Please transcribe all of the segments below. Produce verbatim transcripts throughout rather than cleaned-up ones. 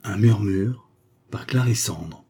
Un murmure par Clarissandre.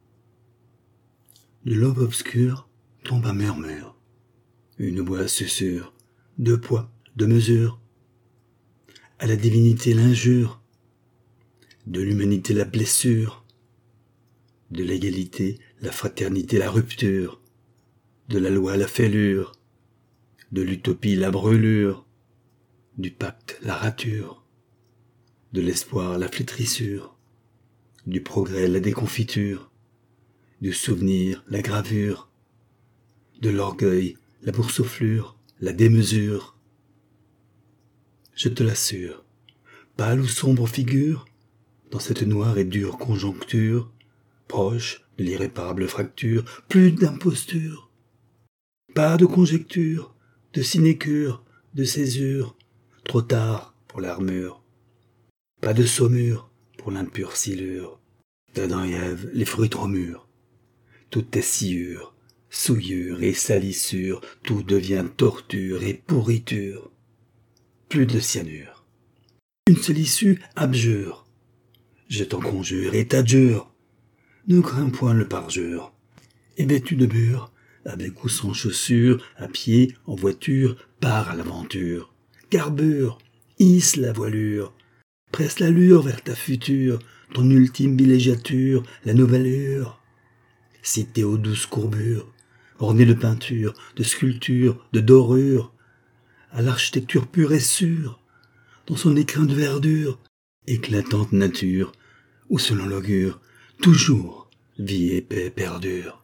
De l'aube obscure tombe un murmure. Une voix susurre, deux poids, deux mesures. À la divinité l'injure, de l'humanité la blessure, de l'égalité la fraternité la rupture, de la loi la fêlure, de l'utopie la brûlure, du pacte la rature, de l'espoir la flétrissure, du progrès la déconfiture, du souvenir la gravure, de l'orgueil la boursouflure, la démesure. Je te l'assure, pâle ou sombre figure, dans cette noire et dure conjoncture, proche de l'irréparable fracture, plus d'imposture, pas de conjecture, de sinécure, de césure, trop tard pour l'armure, pas de saumure pour l'impure silure, d'Adam et Ève les fruits trop mûrs, tout est sciure, souillure et salissure, tout devient torture et pourriture, plus de cyanure, une seule issue abjure, je t'en conjure et t'adjure, ne crains point le parjure, et vêtu de mûre, avec ou sans chaussures, à pied, en voiture, pars à l'aventure, carbure, hisse la voilure, presse l'allure vers ta future, ton ultime villégiature, la nouvelle hure, cité aux douces courbures, ornée de peintures, de sculptures, de dorures, à l'architecture pure et sûre, dans son écrin de verdure, éclatante nature, où selon l'augure, toujours vie et paix perdure.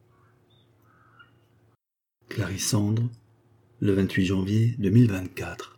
Clarissandre, le vingt-huit janvier deux mille vingt-quatre.